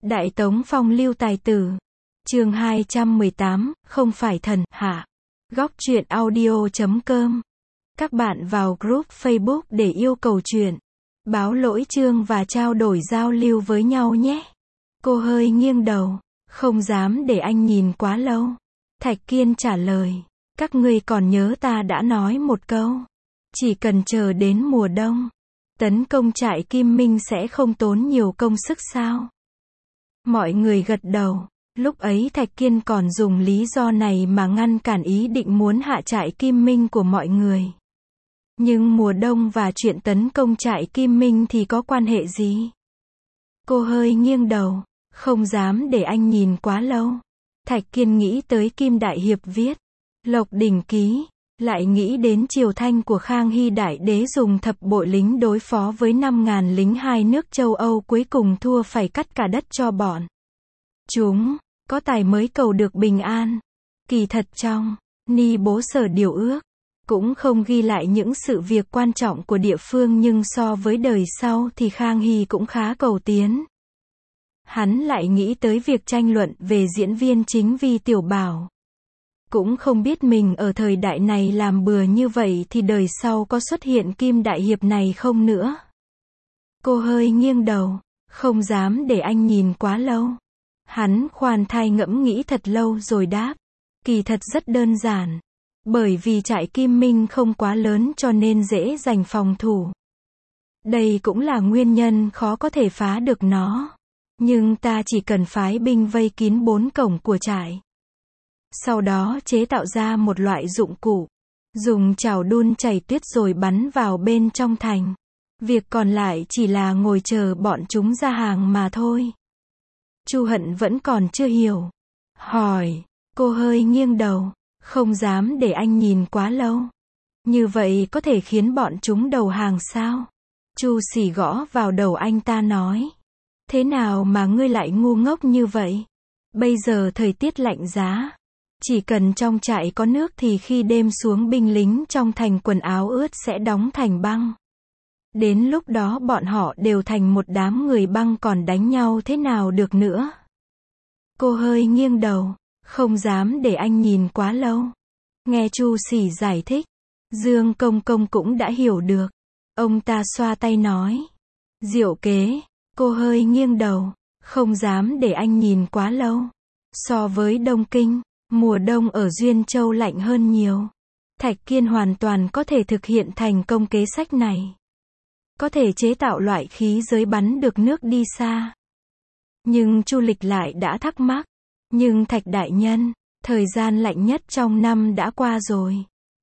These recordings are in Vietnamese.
Đại Tống Phong lưu tài tử. Chương 218, không phải thần, hả? Góc truyện audio.com. Các bạn vào group Facebook để yêu cầu truyện, báo lỗi chương và trao đổi giao lưu với nhau nhé. Cô hơi nghiêng đầu, không dám để anh nhìn quá lâu. Thạch Kiên trả lời, các ngươi còn nhớ ta đã nói một câu, chỉ cần chờ đến mùa đông, tấn công trại Kim Minh sẽ không tốn nhiều công sức sao? Mọi người gật đầu. Lúc ấy Thạch Kiên còn dùng lý do này mà ngăn cản ý định muốn hạ trại Kim Minh của mọi người. Nhưng mùa đông và chuyện tấn công trại Kim Minh thì có quan hệ gì? Cô hơi nghiêng đầu, không dám để anh nhìn quá lâu. Thạch Kiên nghĩ tới Kim Đại Hiệp viết Lộc Đỉnh Ký, lại nghĩ đến triều Thanh của Khang Hy Đại Đế dùng thập bội lính đối phó với 5.000 lính hai nước châu Âu cuối cùng thua phải cắt cả đất cho bọn chúng. Có tài mới cầu được bình an. Kỳ thật trong Ni Bố Sở Điều Ước cũng không ghi lại những sự việc quan trọng của địa phương, nhưng so với đời sau thì Khang Hy cũng khá cầu tiến. Hắn lại nghĩ tới việc tranh luận về diễn viên chính Vi Tiểu Bảo. Cũng không biết mình ở thời đại này làm bừa như vậy thì đời sau có xuất hiện Kim Đại Hiệp này không nữa. Cô hơi nghiêng đầu, không dám để anh nhìn quá lâu. Hắn khoan thai ngẫm nghĩ thật lâu rồi đáp, kỳ thật rất đơn giản. Bởi vì trại Kim Minh không quá lớn cho nên dễ giành phòng thủ. Đây cũng là nguyên nhân khó có thể phá được nó. Nhưng ta chỉ cần phái binh vây kín 4 cổng của trại. Sau đó chế tạo ra một loại dụng cụ, dùng chảo đun chảy tuyết rồi bắn vào bên trong thành. Việc còn lại chỉ là ngồi chờ bọn chúng ra hàng mà thôi. Chu Hận vẫn còn chưa hiểu. Hỏi, cô hơi nghiêng đầu, không dám để anh nhìn quá lâu. Như vậy có thể khiến bọn chúng đầu hàng sao? Chu Sỉ gõ vào đầu anh ta nói. Thế nào mà ngươi lại ngu ngốc như vậy? Bây giờ thời tiết lạnh giá. Chỉ cần trong trại có nước thì khi đêm xuống binh lính trong thành quần áo ướt sẽ đóng thành băng. Đến lúc đó bọn họ đều thành một đám người băng, còn đánh nhau thế nào được nữa? Cô hơi nghiêng đầu, không dám để anh nhìn quá lâu. Nghe Chu Sỉ giải thích, Dương Công Công cũng đã hiểu được. Ông ta xoa tay nói, diệu kế. Cô hơi nghiêng đầu, không dám để anh nhìn quá lâu. So với Đông Kinh, mùa đông ở Duyên Châu lạnh hơn nhiều. Thạch Kiên hoàn toàn có thể thực hiện thành công kế sách này. Có thể chế tạo loại khí giới bắn được nước đi xa. Nhưng Chu Lịch lại đã thắc mắc. Nhưng Thạch đại nhân, thời gian lạnh nhất trong năm đã qua rồi.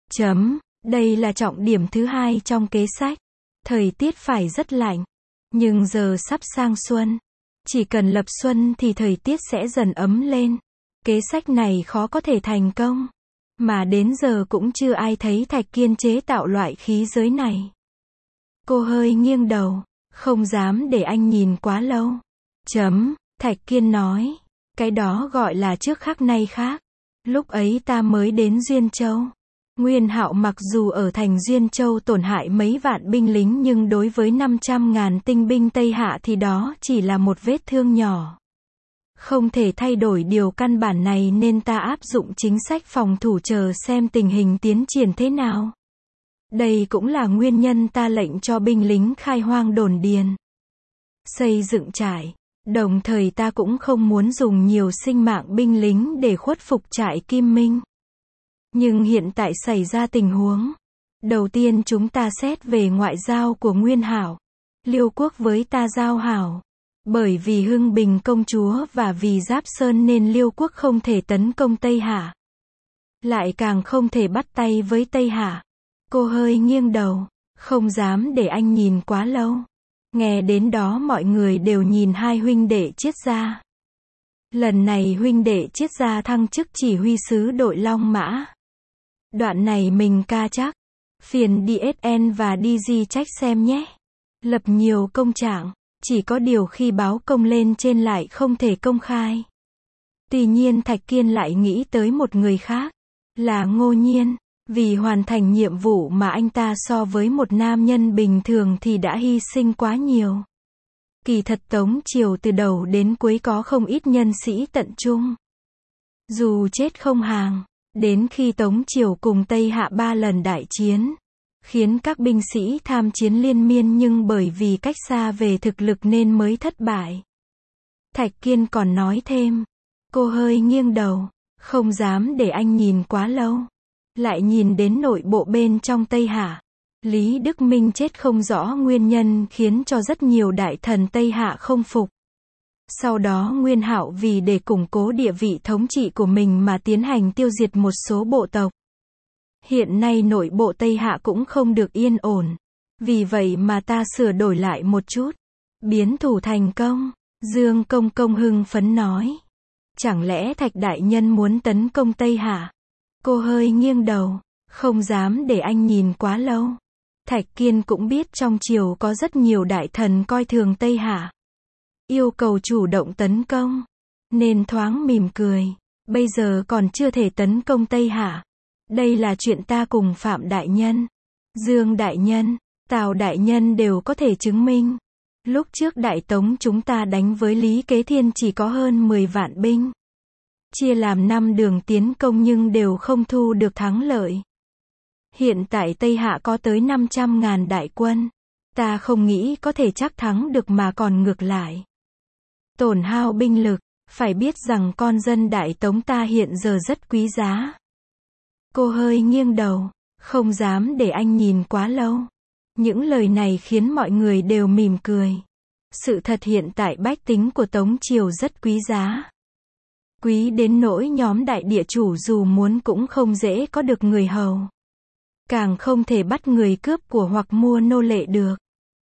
Đây là trọng điểm thứ hai trong kế sách. Thời tiết phải rất lạnh. Nhưng giờ sắp sang xuân. Chỉ cần lập xuân thì thời tiết sẽ dần ấm lên. Kế sách này khó có thể thành công. Mà đến giờ cũng chưa ai thấy Thạch Kiên chế tạo loại khí giới này. Cô hơi nghiêng đầu, không dám để anh nhìn quá lâu. Thạch Kiên nói, cái đó gọi là trước khác nay khác. Lúc ấy ta mới đến Duyên Châu. Nguyên Hạo mặc dù ở thành Duyên Châu tổn hại mấy vạn binh lính, nhưng đối với 500.000 tinh binh Tây Hạ thì đó chỉ là một vết thương nhỏ. Không thể thay đổi điều căn bản này nên ta áp dụng chính sách phòng thủ chờ xem tình hình tiến triển thế nào. Đây cũng là nguyên nhân ta lệnh cho binh lính khai hoang đồn điền, xây dựng trại. Đồng thời ta cũng không muốn dùng nhiều sinh mạng binh lính để khuất phục trại Kim Minh. Nhưng hiện tại xảy ra tình huống. Đầu tiên chúng ta xét về ngoại giao của Nguyên Hạo. Liêu quốc với ta giao hảo. Bởi vì Hưng Bình công chúa và vì Giáp Sơn nên Liêu quốc không thể tấn công Tây Hạ. Lại càng không thể bắt tay với Tây Hạ. Cô hơi nghiêng đầu, không dám để anh nhìn quá lâu. Nghe đến đó mọi người đều nhìn hai huynh đệ Triết Gia. Lần này huynh đệ Triết Gia thăng chức chỉ huy sứ đội Long Mã. Đoạn này mình ca chắc. Phiền DSN và DG trách xem nhé. Lập nhiều công trạng, chỉ có điều khi báo công lên trên lại không thể công khai. Tuy nhiên Thạch Kiên lại nghĩ tới một người khác, là Ngô Nhiên. Vì hoàn thành nhiệm vụ mà anh ta so với một nam nhân bình thường thì đã hy sinh quá nhiều. Kỳ thật Tống triều từ đầu đến cuối có không ít nhân sĩ tận trung. Dù chết không hàng, đến khi Tống triều cùng Tây Hạ 3 lần đại chiến, khiến các binh sĩ tham chiến liên miên nhưng bởi vì cách xa về thực lực nên mới thất bại. Thạch Kiên còn nói thêm, cô hơi nghiêng đầu, không dám để anh nhìn quá lâu. Lại nhìn đến nội bộ bên trong Tây Hạ. Lý Đức Minh chết không rõ nguyên nhân khiến cho rất nhiều đại thần Tây Hạ không phục. Sau đó Nguyên Hạo vì để củng cố địa vị thống trị của mình mà tiến hành tiêu diệt một số bộ tộc. Hiện nay nội bộ Tây Hạ cũng không được yên ổn. Vì vậy mà ta sửa đổi lại một chút. Biến thủ thành công. Dương Công Công hưng phấn nói. Chẳng lẽ Thạch đại nhân muốn tấn công Tây Hạ? Cô hơi nghiêng đầu, không dám để anh nhìn quá lâu. Thạch Kiên cũng biết trong triều có rất nhiều đại thần coi thường Tây Hạ. Yêu cầu chủ động tấn công. Nên thoáng mỉm cười. Bây giờ còn chưa thể tấn công Tây Hạ. Đây là chuyện ta cùng Phạm đại nhân, Dương đại nhân, Tào đại nhân đều có thể chứng minh. Lúc trước Đại Tống chúng ta đánh với Lý Kế Thiên chỉ có hơn 10 vạn binh. Chia làm 5 đường tiến công nhưng đều không thu được thắng lợi. Hiện tại Tây Hạ có tới 500.000 đại quân. Ta không nghĩ có thể chắc thắng được mà còn ngược lại. Tổn hao binh lực, phải biết rằng con dân Đại Tống ta hiện giờ rất quý giá. Cô hơi nghiêng đầu, không dám để anh nhìn quá lâu. Những lời này khiến mọi người đều mỉm cười. Sự thật hiện tại bách tính của Tống triều rất quý giá. Quý đến nỗi nhóm đại địa chủ dù muốn cũng không dễ có được người hầu. Càng không thể bắt người cướp của hoặc mua nô lệ được.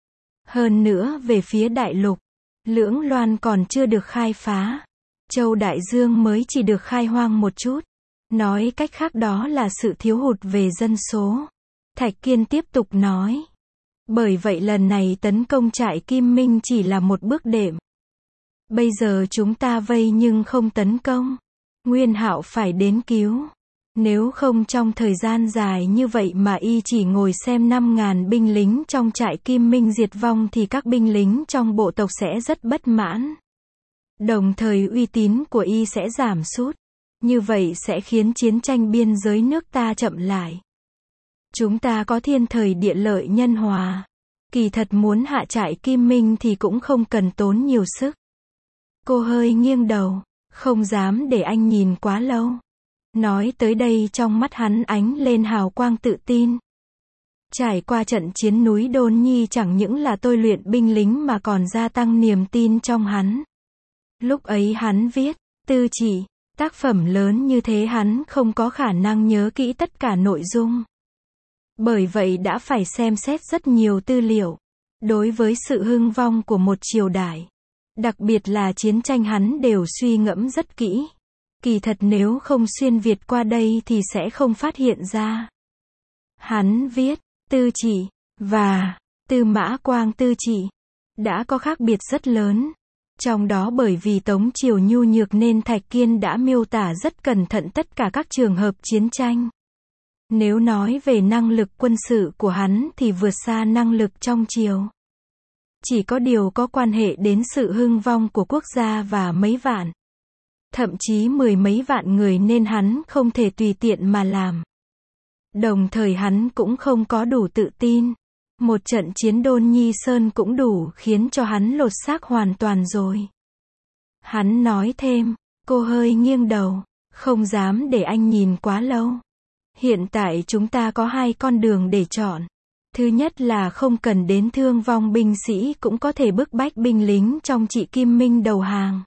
Hơn nữa về phía đại lục, Lưỡng Loan còn chưa được khai phá. Châu Đại Dương mới chỉ được khai hoang một chút. Nói cách khác đó là sự thiếu hụt về dân số. Thạch Kiên tiếp tục nói. Bởi vậy lần này tấn công trại Kim Minh chỉ là một bước đệm. Bây giờ chúng ta vây nhưng không tấn công. Nguyên Hạo phải đến cứu. Nếu không trong thời gian dài như vậy mà y chỉ ngồi xem 5.000 binh lính trong trại Kim Minh diệt vong thì các binh lính trong bộ tộc sẽ rất bất mãn. Đồng thời uy tín của y sẽ giảm sút. Như vậy sẽ khiến chiến tranh biên giới nước ta chậm lại. Chúng ta có thiên thời địa lợi nhân hòa. Kỳ thật muốn hạ trại Kim Minh thì cũng không cần tốn nhiều sức. Cô hơi nghiêng đầu, không dám để anh nhìn quá lâu. Nói tới đây trong mắt hắn ánh lên hào quang tự tin. Trải qua trận chiến núi Đôn Nhi chẳng những là tôi luyện binh lính mà còn gia tăng niềm tin trong hắn. Lúc ấy hắn viết, Tư Chỉ, tác phẩm lớn như thế hắn không có khả năng nhớ kỹ tất cả nội dung. Bởi vậy đã phải xem xét rất nhiều tư liệu. Đối với sự hưng vong của một triều đại, đặc biệt là chiến tranh hắn đều suy ngẫm rất kỹ. Kỳ thật nếu không xuyên Việt qua đây thì sẽ không phát hiện ra. Hắn viết, Tư Chỉ, và Tư Mã Quang Tư Chỉ, đã có khác biệt rất lớn. Trong đó bởi vì Tống triều nhu nhược nên Thạch Kiên đã miêu tả rất cẩn thận tất cả các trường hợp chiến tranh. Nếu nói về năng lực quân sự của hắn thì vượt xa năng lực trong triều. Chỉ có điều có quan hệ đến sự hưng vong của quốc gia và mấy vạn, thậm chí 10 mấy vạn người nên hắn không thể tùy tiện mà làm. Đồng thời hắn cũng không có đủ tự tin. Một trận chiến Đôn Nhi Sơn cũng đủ khiến cho hắn lột xác hoàn toàn rồi. Hắn nói thêm, cô hơi nghiêng đầu, không dám để anh nhìn quá lâu. Hiện tại chúng ta có 2 con đường để chọn. Thứ nhất là không cần đến thương vong binh sĩ cũng có thể bức bách binh lính trong trị Kim Minh đầu hàng.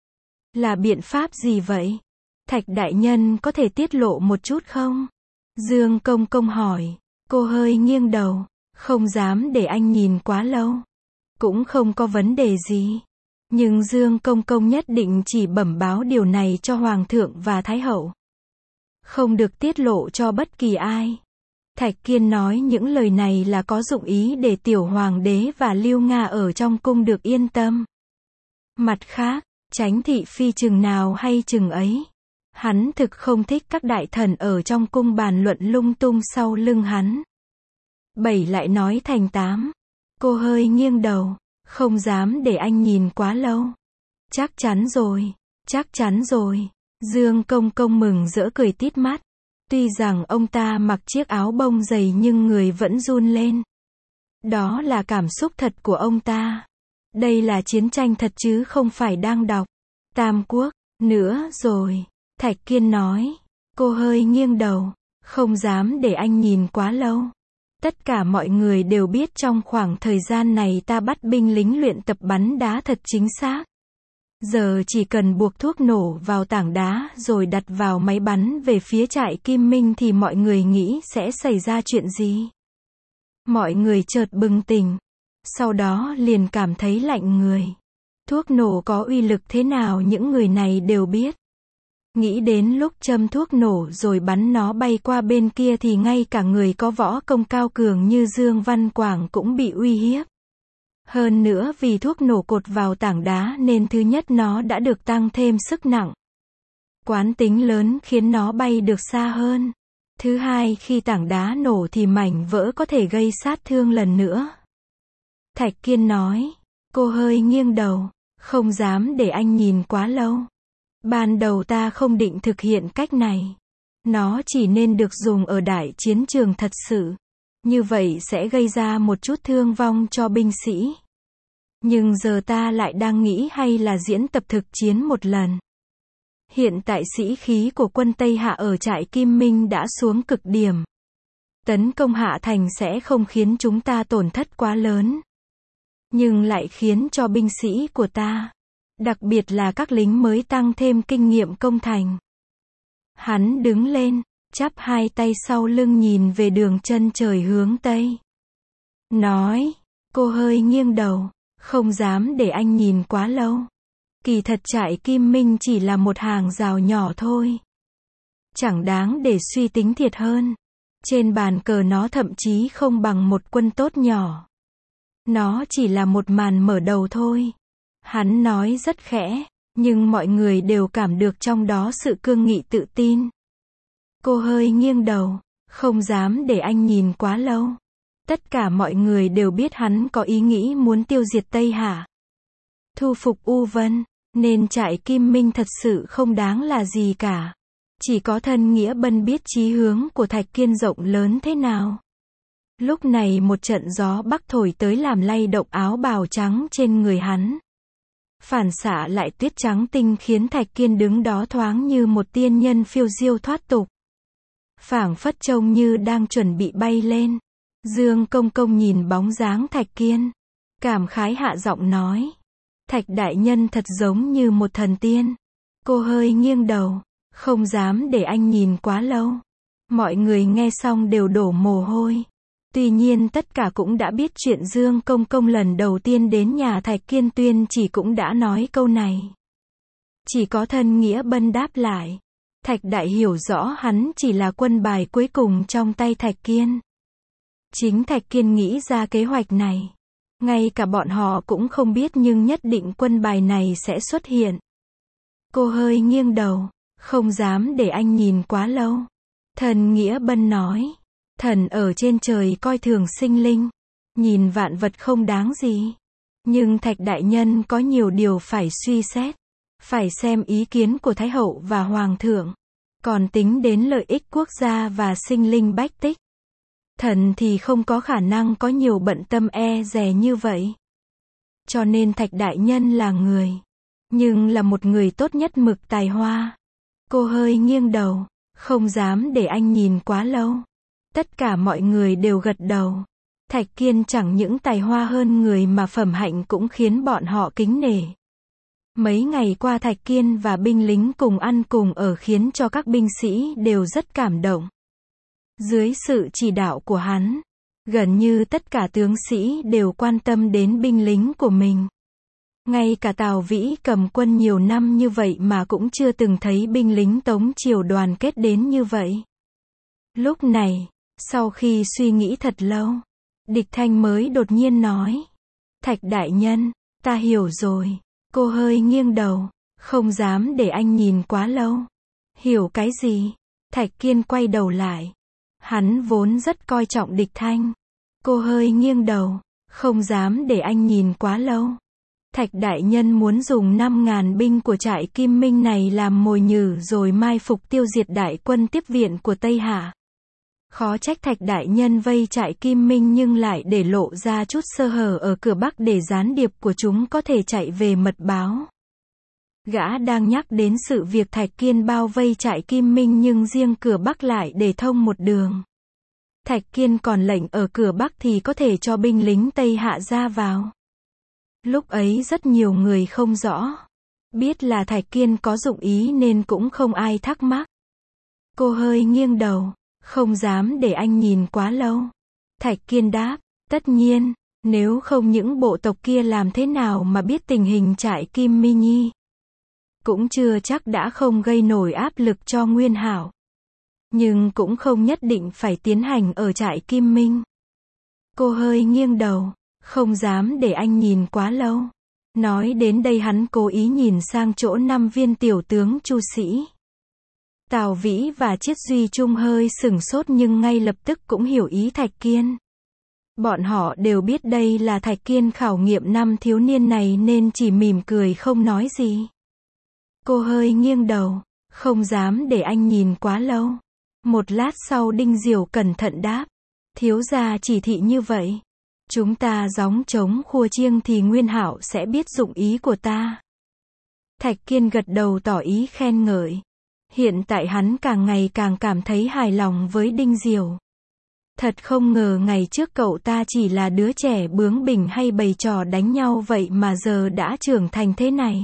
Là biện pháp gì vậy? Thạch đại nhân có thể tiết lộ một chút không? Dương Công Công hỏi. Cô hơi nghiêng đầu, không dám để anh nhìn quá lâu. Cũng không có vấn đề gì. Nhưng Dương Công Công nhất định chỉ bẩm báo điều này cho Hoàng thượng và Thái hậu. Không được tiết lộ cho bất kỳ ai. Thạch Kiên nói những lời này là có dụng ý để tiểu hoàng đế và Lưu Nga ở trong cung được yên tâm. Mặt khác, Chánh thị phi chừng nào hay chừng ấy. Hắn thực không thích các đại thần ở trong cung bàn luận lung tung sau lưng hắn. 7 lại nói thành 8. Cô hơi nghiêng đầu, Không dám để anh nhìn quá lâu. Chắc chắn rồi, chắc chắn rồi. Dương Công Công mừng rỡ cười tít mắt. Tuy rằng ông ta mặc chiếc áo bông dày nhưng người vẫn run lên. Đó là cảm xúc thật của ông ta. Đây là chiến tranh thật chứ không phải đang đọc Tam Quốc nữa rồi. Thạch Kiên nói. Cô hơi nghiêng đầu. Không dám để anh nhìn quá lâu. Tất cả mọi người đều biết trong khoảng thời gian này ta bắt binh lính luyện tập bắn đá thật chính xác. Giờ chỉ cần buộc thuốc nổ vào tảng đá rồi đặt vào máy bắn về phía trại Kim Minh thì mọi người nghĩ sẽ xảy ra chuyện gì? Mọi người chợt bừng tỉnh. Sau đó liền cảm thấy lạnh người. Thuốc nổ có uy lực thế nào những người này đều biết. Nghĩ đến lúc châm thuốc nổ rồi bắn nó bay qua bên kia thì ngay cả người có võ công cao cường như Dương Văn Quảng cũng bị uy hiếp. Hơn nữa vì thuốc nổ cột vào tảng đá nên thứ nhất nó đã được tăng thêm sức nặng. Quán tính lớn khiến nó bay được xa hơn. Thứ hai khi tảng đá nổ thì mảnh vỡ có thể gây sát thương lần nữa. Thạch Kiên nói. Cô hơi nghiêng đầu. Không dám để anh nhìn quá lâu. Ban đầu ta không định thực hiện cách này. Nó chỉ nên được dùng ở đại chiến trường thật sự. Như vậy sẽ gây ra một chút thương vong cho binh sĩ. Nhưng giờ ta lại đang nghĩ hay là diễn tập thực chiến một lần. Hiện tại sĩ khí của quân Tây Hạ ở trại Kim Minh đã xuống cực điểm. Tấn công Hạ Thành sẽ không khiến chúng ta tổn thất quá lớn. Nhưng lại khiến cho binh sĩ của ta, đặc biệt là các lính mới tăng thêm kinh nghiệm công thành. Hắn đứng lên, chắp hai tay sau lưng nhìn về đường chân trời hướng Tây. Nói, cô hơi nghiêng đầu, không dám để anh nhìn quá lâu. Kỳ thật trại Kim Minh chỉ là một hàng rào nhỏ thôi. Chẳng đáng để suy tính thiệt hơn. Trên bàn cờ nó thậm chí không bằng một quân tốt nhỏ. Nó chỉ là một màn mở đầu thôi. Hắn nói rất khẽ, nhưng mọi người đều cảm được trong đó sự cương nghị tự tin. Cô hơi nghiêng đầu, không dám để anh nhìn quá lâu. Tất cả mọi người đều biết hắn có ý nghĩ muốn tiêu diệt Tây Hạ, thu phục U Vân, nên trại Kim Minh thật sự không đáng là gì cả. Chỉ có thân Nghĩa Bân biết chí hướng của Thạch Kiên rộng lớn thế nào. Lúc này một trận gió bắc thổi tới làm lay động áo bào trắng trên người hắn. Phản xạ lại tuyết trắng tinh khiến Thạch Kiên đứng đó thoáng như một tiên nhân phiêu diêu thoát tục. Phảng phất trông như đang chuẩn bị bay lên. Dương Công Công nhìn bóng dáng Thạch Kiên, cảm khái hạ giọng nói. Thạch đại nhân thật giống như một thần tiên. Cô hơi nghiêng đầu, không dám để anh nhìn quá lâu. Mọi người nghe xong đều đổ mồ hôi. Tuy nhiên tất cả cũng đã biết chuyện Dương Công Công lần đầu tiên đến nhà Thạch Kiên Tuyên chỉ cũng đã nói câu này. Chỉ có thân Nghĩa Bân đáp lại. Thạch đại hiểu rõ hắn chỉ là quân bài cuối cùng trong tay Thạch Kiên. Chính Thạch Kiên nghĩ ra kế hoạch này. Ngay cả bọn họ cũng không biết nhưng nhất định quân bài này sẽ xuất hiện. Cô hơi nghiêng đầu, không dám để anh nhìn quá lâu. Thần Nghĩa Bân nói. Thần ở trên trời coi thường sinh linh. Nhìn vạn vật không đáng gì. Nhưng Thạch đại nhân có nhiều điều phải suy xét. Phải xem ý kiến của Thái hậu và Hoàng thượng. Còn tính đến lợi ích quốc gia và sinh linh bách tích. Thần thì không có khả năng có nhiều bận tâm e dè như vậy. Cho nên Thạch đại nhân là người. Nhưng là một người tốt nhất mực tài hoa. Cô hơi nghiêng đầu. Không dám để anh nhìn quá lâu. Tất cả mọi người đều gật đầu. Thạch Kiên chẳng những tài hoa hơn người mà phẩm hạnh cũng khiến bọn họ kính nể. Mấy ngày qua Thạch Kiên và binh lính cùng ăn cùng ở khiến cho các binh sĩ đều rất cảm động. Dưới sự chỉ đạo của hắn, gần như tất cả tướng sĩ đều quan tâm đến binh lính của mình. Ngay cả Tào Vĩ cầm quân nhiều năm như vậy mà cũng chưa từng thấy binh lính Tống Triều đoàn kết đến như vậy. Lúc này, sau khi suy nghĩ thật lâu, Địch Thanh mới đột nhiên nói. Thạch đại nhân, ta hiểu rồi. Cô hơi nghiêng đầu, không dám để anh nhìn quá lâu. Hiểu cái gì? Thạch Kiên quay đầu lại. Hắn vốn rất coi trọng Địch Thanh. Cô hơi nghiêng đầu, Không dám để anh nhìn quá lâu. Thạch đại nhân muốn dùng 5.000 binh của trại Kim Minh này làm mồi nhử rồi mai phục tiêu diệt đại quân tiếp viện của Tây Hạ. Khó trách Thạch đại nhân vây trại Kim Minh nhưng lại để lộ ra chút sơ hở ở cửa Bắc để gián điệp của chúng có thể chạy về mật báo. Gã đang nhắc đến sự việc Thạch Kiên bao vây trại Kim Minh nhưng riêng cửa Bắc lại để thông một đường. Thạch Kiên còn lệnh ở cửa Bắc thì có thể cho binh lính Tây Hạ ra vào. Lúc ấy rất nhiều người không rõ. Biết là Thạch Kiên có dụng ý nên cũng không ai thắc mắc. Cô hơi nghiêng đầu. Không dám để anh nhìn quá lâu. Thạch Kiên đáp. Tất nhiên, nếu không những bộ tộc kia làm thế nào mà biết tình hình trại Kim Minh Nhi. Cũng chưa chắc đã không gây nổi áp lực cho Nguyên Hạo. Nhưng cũng không nhất định phải tiến hành ở trại Kim Minh. Cô hơi nghiêng đầu. Không dám để anh nhìn quá lâu. Nói đến đây hắn cố ý nhìn sang chỗ 5 viên tiểu tướng Chu Sĩ. Tào Vĩ và Chiết Duy Trung hơi sửng sốt nhưng ngay lập tức cũng hiểu ý Thạch Kiên. Bọn họ đều biết đây là Thạch Kiên khảo nghiệm 5 thiếu niên này nên chỉ mỉm cười không nói gì. Cô hơi nghiêng đầu. Không dám để anh nhìn quá lâu. Một lát sau Đinh Diểu cẩn thận đáp. Thiếu gia chỉ thị như vậy. Chúng ta gióng trống khua chiêng thì Nguyên Hạo sẽ biết dụng ý của ta. Thạch Kiên gật đầu tỏ ý khen ngợi. Hiện tại hắn càng ngày càng cảm thấy hài lòng với Đinh Diểu. Thật không ngờ ngày trước cậu ta chỉ là đứa trẻ bướng bỉnh hay bày trò đánh nhau vậy mà giờ đã trưởng thành thế này.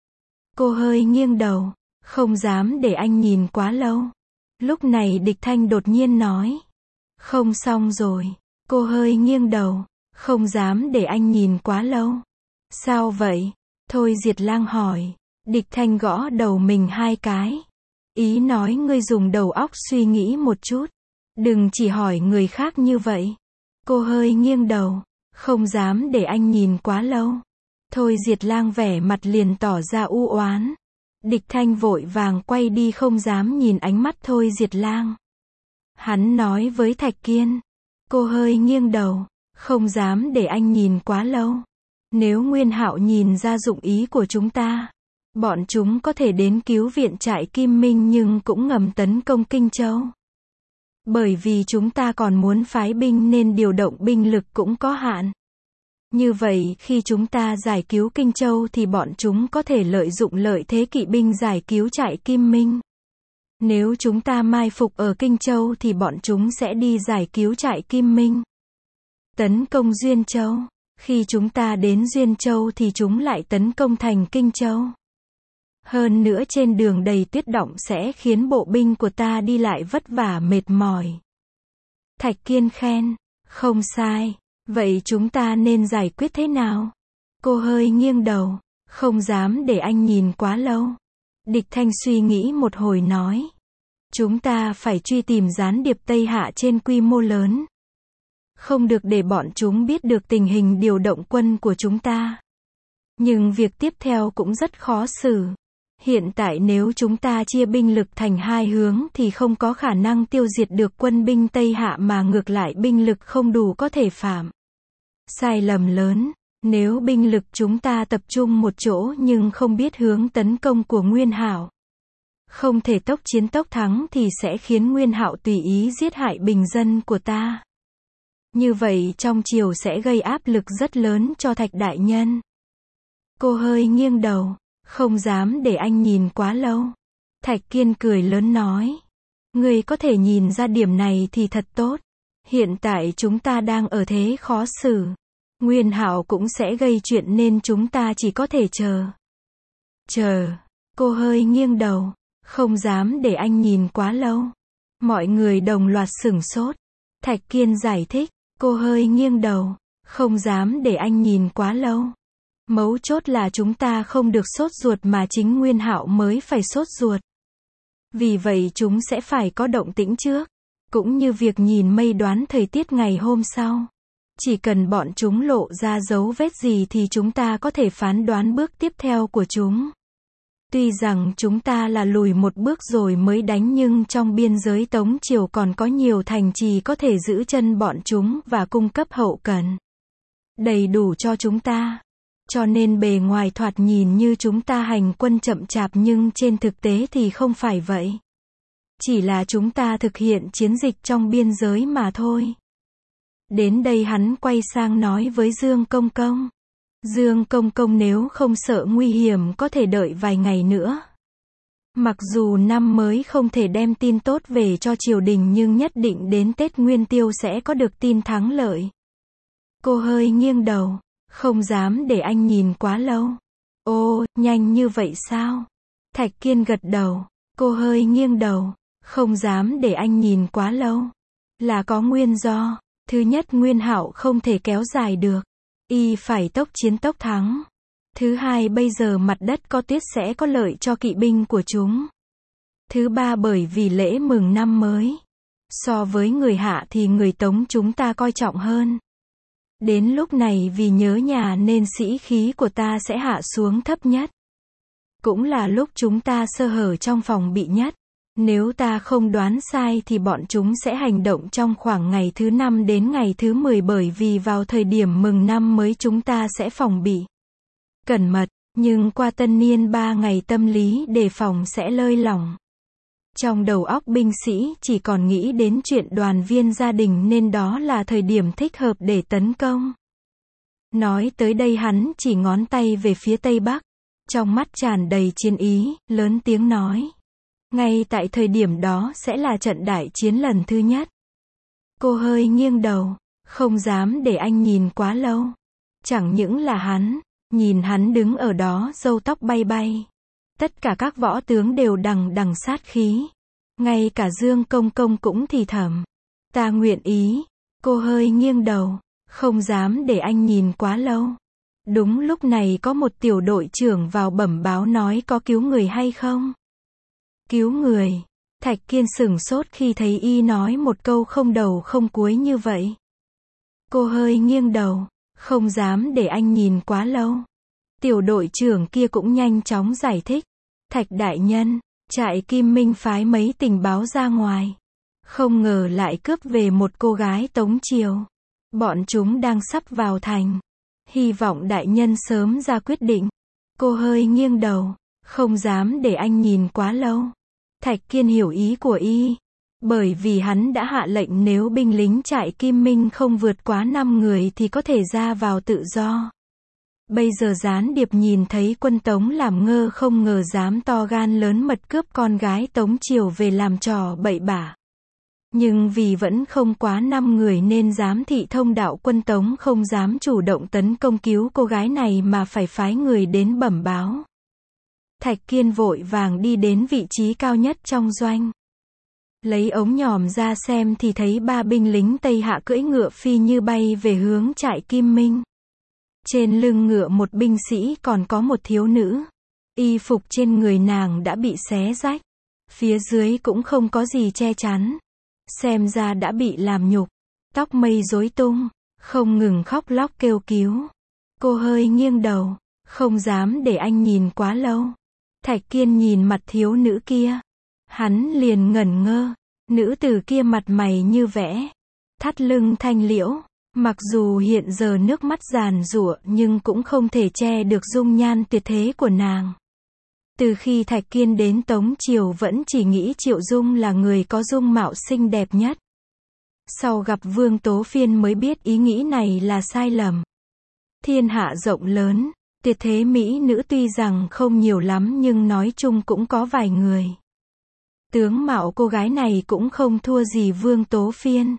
Cô hơi nghiêng đầu. Không dám để anh nhìn quá lâu. Lúc này Địch Thanh đột nhiên nói. Không xong rồi. Cô hơi nghiêng đầu. Không dám để anh nhìn quá lâu. Sao vậy? Thôi Diệt Lang hỏi. Địch Thanh gõ đầu mình 2 cái. Ý nói ngươi dùng đầu óc suy nghĩ một chút. Đừng chỉ hỏi người khác như vậy. Cô hơi nghiêng đầu. Không dám để anh nhìn quá lâu. Thôi Diệt Lang vẻ mặt liền tỏ ra u oán. Địch Thanh vội vàng quay đi không dám nhìn ánh mắt Thôi Diệt Lang. Hắn nói với Thạch Kiên. Cô hơi nghiêng đầu. Không dám để anh nhìn quá lâu. Nếu Nguyên Hạo nhìn ra dụng ý của chúng ta, bọn chúng có thể đến cứu viện trại Kim Minh nhưng cũng ngầm tấn công Kinh Châu. Bởi vì chúng ta còn muốn phái binh nên điều động binh lực cũng có hạn. Như vậy khi chúng ta giải cứu Kinh Châu thì bọn chúng có thể lợi dụng lợi thế kỵ binh giải cứu trại Kim Minh. Nếu chúng ta mai phục ở Kinh Châu thì bọn chúng sẽ đi giải cứu trại Kim Minh. Tấn công Duyên Châu. Khi chúng ta đến Duyên Châu thì chúng lại tấn công thành Kinh Châu. Hơn nữa trên đường đầy tuyết động sẽ khiến bộ binh của ta đi lại vất vả mệt mỏi. Thạch Kiên khen. Không sai. Vậy chúng ta nên giải quyết thế nào? Cô hơi nghiêng đầu. Không dám để anh nhìn quá lâu. Địch Thanh suy nghĩ một hồi nói. Chúng ta phải truy tìm gián điệp Tây Hạ trên quy mô lớn. Không được để bọn chúng biết được tình hình điều động quân của chúng ta. Nhưng việc tiếp theo cũng rất khó xử. Hiện tại nếu chúng ta chia binh lực thành 2 hướng thì không có khả năng tiêu diệt được quân binh Tây Hạ mà ngược lại binh lực không đủ có thể phạm sai lầm lớn. Nếu binh lực chúng ta tập trung một chỗ nhưng không biết hướng tấn công của Nguyên Hạo, không thể tốc chiến tốc thắng thì sẽ khiến Nguyên Hạo tùy ý giết hại bình dân của ta. Như vậy trong triều sẽ gây áp lực rất lớn cho Thạch đại nhân. Cô hơi nghiêng đầu. Không dám để anh nhìn quá lâu. Thạch Kiên cười lớn nói. Ngươi có thể nhìn ra điểm này thì thật tốt. Hiện tại chúng ta đang ở thế khó xử. Nguyên Hạo cũng sẽ gây chuyện nên chúng ta chỉ có thể chờ. Chờ. Cô hơi nghiêng đầu. Không dám để anh nhìn quá lâu. Mọi người đồng loạt sửng sốt. Thạch Kiên giải thích. Cô hơi nghiêng đầu. Không dám để anh nhìn quá lâu. Mấu chốt là chúng ta không được sốt ruột mà chính Nguyên Hạo mới phải sốt ruột. Vì vậy chúng sẽ phải có động tĩnh trước. Cũng như việc nhìn mây đoán thời tiết ngày hôm sau. Chỉ cần bọn chúng lộ ra dấu vết gì thì chúng ta có thể phán đoán bước tiếp theo của chúng. Tuy rằng chúng ta là lùi một bước rồi mới đánh nhưng trong biên giới Tống Triều còn có nhiều thành trì có thể giữ chân bọn chúng và cung cấp hậu cần. đầy đủ cho chúng ta. Cho nên bề ngoài thoạt nhìn như chúng ta hành quân chậm chạp nhưng trên thực tế thì không phải vậy. Chỉ là chúng ta thực hiện chiến dịch trong biên giới mà thôi. Đến đây hắn quay sang nói với Dương Công Công. Dương Công Công nếu không sợ nguy hiểm có thể đợi vài ngày nữa. Mặc dù năm mới không thể đem tin tốt về cho triều đình nhưng nhất định đến Tết Nguyên Tiêu sẽ có được tin thắng lợi. Cô hơi nghiêng đầu, không dám để anh nhìn quá lâu. Ô, nhanh như vậy sao? Thạch Kiên gật đầu, cô hơi nghiêng đầu, không dám để anh nhìn quá lâu. Là có nguyên do, thứ nhất Nguyên Hạo không thể kéo dài được. Y phải tốc chiến tốc thắng. Thứ hai bây giờ mặt đất có tuyết sẽ có lợi cho kỵ binh của chúng. Thứ ba bởi vì lễ mừng năm mới. So với người Hạ thì người Tống chúng ta coi trọng hơn. Đến lúc này vì nhớ nhà nên sĩ khí của ta sẽ hạ xuống thấp nhất. Cũng là lúc chúng ta sơ hở trong phòng bị nhất. Nếu ta không đoán sai thì bọn chúng sẽ hành động trong khoảng ngày thứ 5 đến ngày thứ 10 bởi vì vào thời điểm mừng năm mới chúng ta sẽ phòng bị cẩn mật, nhưng qua tân niên 3 ngày tâm lý đề phòng sẽ lơi lỏng. Trong đầu óc binh sĩ chỉ còn nghĩ đến chuyện đoàn viên gia đình nên đó là thời điểm thích hợp để tấn công. Nói tới đây hắn chỉ ngón tay về phía Tây Bắc, trong mắt tràn đầy chiến ý, lớn tiếng nói. Ngay tại thời điểm đó sẽ là trận đại chiến lần thứ nhất. Cô hơi nghiêng đầu, không dám để anh nhìn quá lâu. Chẳng những là hắn, nhìn hắn đứng ở đó râu tóc bay bay. Tất cả các võ tướng đều đằng đằng sát khí. Ngay cả Dương Công Công cũng thì thầm. Ta nguyện ý. Cô hơi nghiêng đầu, không dám để anh nhìn quá lâu. Đúng lúc này có một tiểu đội trưởng vào bẩm báo nói có cứu người hay không? Cứu người. Thạch Kiên sửng sốt khi thấy y nói một câu không đầu không cuối như vậy. Cô hơi nghiêng đầu, không dám để anh nhìn quá lâu. Tiểu đội trưởng kia cũng nhanh chóng giải thích. Thạch đại nhân, trại Kim Minh phái mấy tình báo ra ngoài. Không ngờ lại cướp về một cô gái Tống Triều. Bọn chúng đang sắp vào thành. Hy vọng đại nhân sớm ra quyết định. Cô hơi nghiêng đầu, không dám để anh nhìn quá lâu. Thạch Kiên hiểu ý của y. Bởi vì hắn đã hạ lệnh nếu binh lính trại Kim Minh không vượt quá 5 người thì có thể ra vào tự do. Bây giờ gián điệp nhìn thấy quân Tống làm ngơ không ngờ dám to gan lớn mật cướp con gái Tống Triều về làm trò bậy bạ. Nhưng vì vẫn không quá 5 người nên giám thị thông đạo quân Tống không dám chủ động tấn công cứu cô gái này mà phải phái người đến bẩm báo. Thạch Kiên vội vàng đi đến vị trí cao nhất trong doanh. Lấy ống nhòm ra xem thì thấy 3 binh lính Tây Hạ cưỡi ngựa phi như bay về hướng trại Kim Minh. Trên lưng ngựa một binh sĩ còn có một thiếu nữ. Y phục trên người nàng đã bị xé rách. Phía dưới cũng không có gì che chắn. Xem ra đã bị làm nhục. Tóc mây rối tung, không ngừng khóc lóc kêu cứu. Cô hơi nghiêng đầu, không dám để anh nhìn quá lâu. Thạch Kiên nhìn mặt thiếu nữ kia. Hắn liền ngẩn ngơ. Nữ tử kia mặt mày như vẽ. Thắt lưng thanh liễu. Mặc dù hiện giờ nước mắt giàn giụa nhưng cũng không thể che được dung nhan tuyệt thế của nàng. Từ khi Thạch Kiên đến Tống Triều vẫn chỉ nghĩ Triệu Dung là người có dung mạo xinh đẹp nhất. Sau gặp Vương Tố Phiên mới biết ý nghĩ này là sai lầm. Thiên hạ rộng lớn, tuyệt thế mỹ nữ tuy rằng không nhiều lắm nhưng nói chung cũng có vài người. Tướng mạo cô gái này cũng không thua gì Vương Tố Phiên.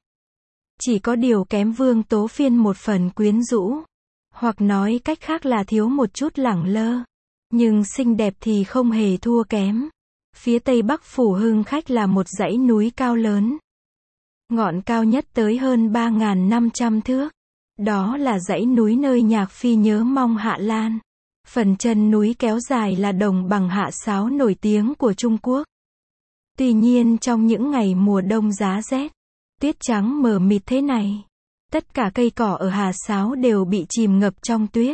Chỉ có điều kém Vương Tố Phiên một phần quyến rũ. Hoặc nói cách khác là thiếu một chút lẳng lơ. Nhưng xinh đẹp thì không hề thua kém. Phía tây bắc Phủ Hưng Khách là một dãy núi cao lớn. Ngọn cao nhất tới hơn 3.500 thước. Đó là dãy núi nơi Nhạc Phi nhớ mong Hạ Lan. Phần chân núi kéo dài là đồng bằng Hạ Sáo nổi tiếng của Trung Quốc. Tuy nhiên trong những ngày mùa đông giá rét, tuyết trắng mờ mịt thế này, tất cả cây cỏ ở Hà Sáo đều bị chìm ngập trong tuyết.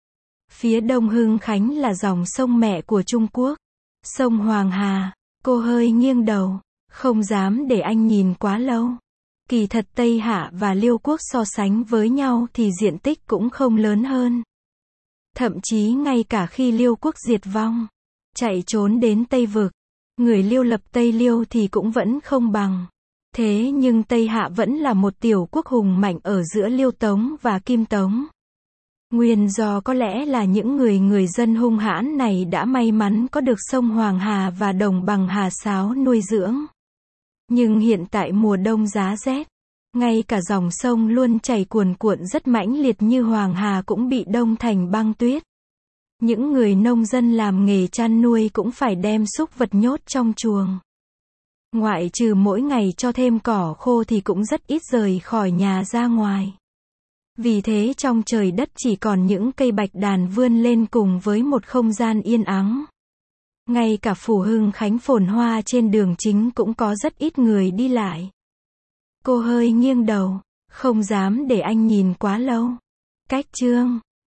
Phía đông Hưng Khánh là dòng sông mẹ của Trung Quốc, sông Hoàng Hà. Cô hơi nghiêng đầu, không dám để anh nhìn quá lâu. Kỳ thật Tây Hạ và Liêu quốc so sánh với nhau thì diện tích cũng không lớn hơn. Thậm chí ngay cả khi Liêu quốc diệt vong, chạy trốn đến Tây Vực, người Liêu lập Tây Liêu thì cũng vẫn không bằng. Thế nhưng Tây Hạ vẫn là một tiểu quốc hùng mạnh ở giữa Liêu Tống và Kim Tống. Nguyên do có lẽ là những người dân hung hãn này đã may mắn có được sông Hoàng Hà và đồng bằng Hà Sáo nuôi dưỡng. Nhưng hiện tại mùa đông giá rét, ngay cả dòng sông luôn chảy cuồn cuộn rất mãnh liệt như Hoàng Hà cũng bị đông thành băng tuyết. Những người nông dân làm nghề chăn nuôi cũng phải đem súc vật nhốt trong chuồng. Ngoại trừ mỗi ngày cho thêm cỏ khô thì cũng rất ít rời khỏi nhà ra ngoài. Vì thế trong trời đất chỉ còn những cây bạch đàn vươn lên cùng với một không gian yên ắng. Ngay cả phủ Hưng Khánh phồn hoa trên đường chính cũng có rất ít người đi lại. Cô hơi nghiêng đầu, không dám để anh nhìn quá lâu. Cách chương